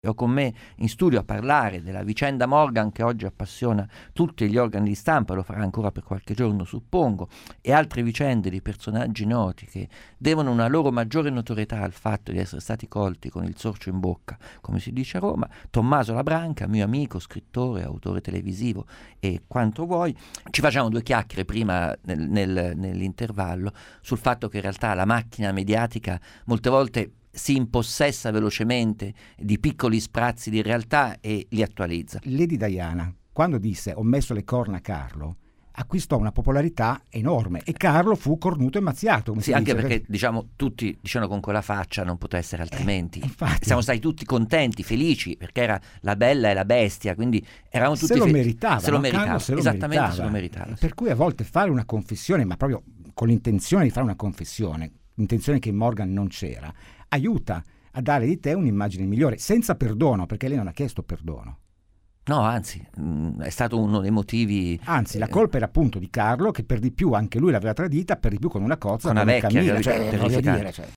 Ho con me in studio a parlare della vicenda Morgan, che oggi appassiona tutti gli organi di stampa, lo farà ancora per qualche giorno suppongo, e altre vicende di personaggi noti che devono una loro maggiore notorietà al fatto di essere stati colti con il sorcio in bocca, come si dice a Roma. Tommaso Labranca, mio amico, scrittore, autore televisivo e quanto vuoi. Ci facciamo due chiacchiere prima nell'intervallo sul fatto che in realtà la macchina mediatica molte volte si impossessa velocemente di piccoli sprazzi di realtà e li attualizza. Lady Diana, quando disse "ho messo le corna a Carlo", acquistò una popolarità enorme e Carlo fu cornuto e mazziato. Sì, anche perché tutti dicevano con quella faccia non poteva essere altrimenti. Infatti, siamo stati tutti contenti, felici, perché era la bella e la bestia, quindi eravamo tutti se lo meritava, se lo no? meritava. Carlo se lo Esattamente, meritava. se lo meritava. Per cui a volte fare una confessione, ma proprio con l'intenzione di fare una confessione, intenzione che in Morgan non c'era, aiuta a dare di te un'immagine migliore, senza perdono, perché lei non ha chiesto perdono. No, anzi, è stato uno dei motivi. Anzi, la colpa era appunto di Carlo, che per di più anche lui l'aveva tradita, per di più con una cozza, con una come vecchia, Camilla, terrificante.